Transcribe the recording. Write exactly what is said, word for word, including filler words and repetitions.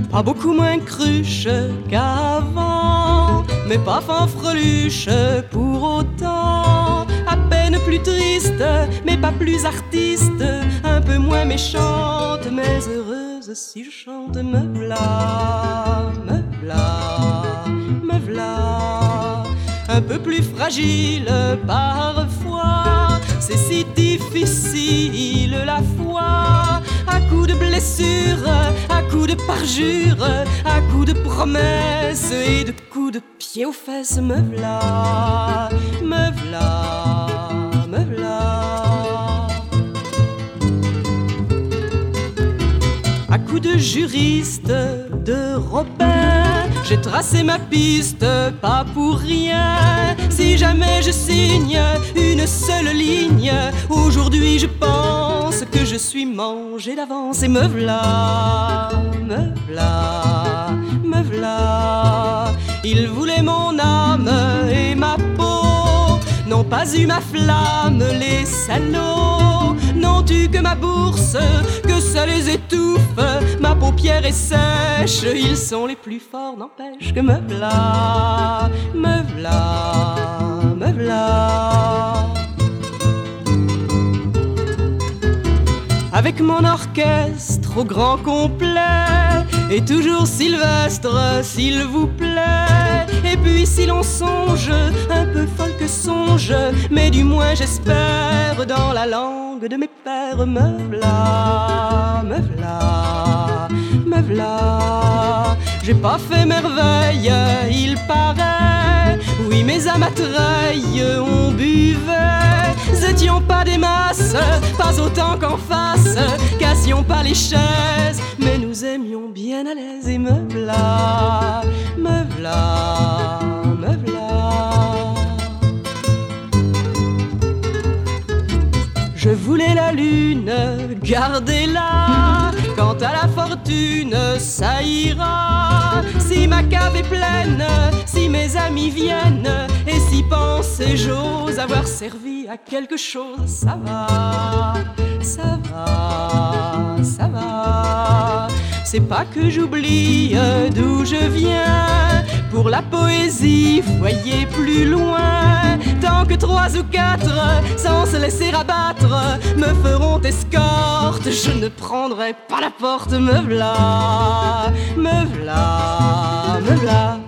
Pas beaucoup moins cruche qu'avant, mais pas fanfreluche pour autant. À peine plus triste, mais pas plus artiste, un peu moins méchante, mais heureuse si je chante. Me v'là, me v'là, me v'là. Un peu plus fragile parfois, c'est si difficile la foi. À coups de blessures, à coups de parjures, à coups de promesses et de coups de pied aux fesses. Me v'là, me v'là, me v'là. À coups de juriste, de Robin, j'ai tracé ma piste, pas pour rien. Si jamais je signe une seule ligne, aujourd'hui je pense que je suis mangé d'avance. Et me v'là, me v'là, me v'là. Il voulait mon âme et ma peau, n'ont pas eu ma flamme les salauds. N'ont eu que ma bourse, que ça les étouffe. Ma paupière est sèche, ils sont les plus forts, n'empêche que me v'là, me v'là, me v'là. Avec mon orchestre au grand complet, et toujours Sylvestre, s'il vous plaît. Et puis si l'on songe, un peu folle que songe, mais du moins j'espère dans la langue de mes pères. Me v'là, me v'là, me v'là. J'ai pas fait merveille, il paraît. Oui, mais à ma treille on buvait. Étions pas des masses, pas autant qu'en face. Cassions pas les chaises, mais nous aimions bien à l'aise. Et me v'là, me v'là, me v'là. Je voulais la lune, gardez-la. Quant à la fortune, ça ira. Si ma cave est pleine, si mes amis viennent, et si penser j'ose avoir servi à quelque chose, ça va, ça va, ça va. C'est pas que j'oublie d'où je viens. Pour la poésie, voyez plus loin. Tant que trois ou quatre, sans se laisser abattre, me feront escorte, je ne prendrai pas la porte. Me v'là, me v'là, me v'là.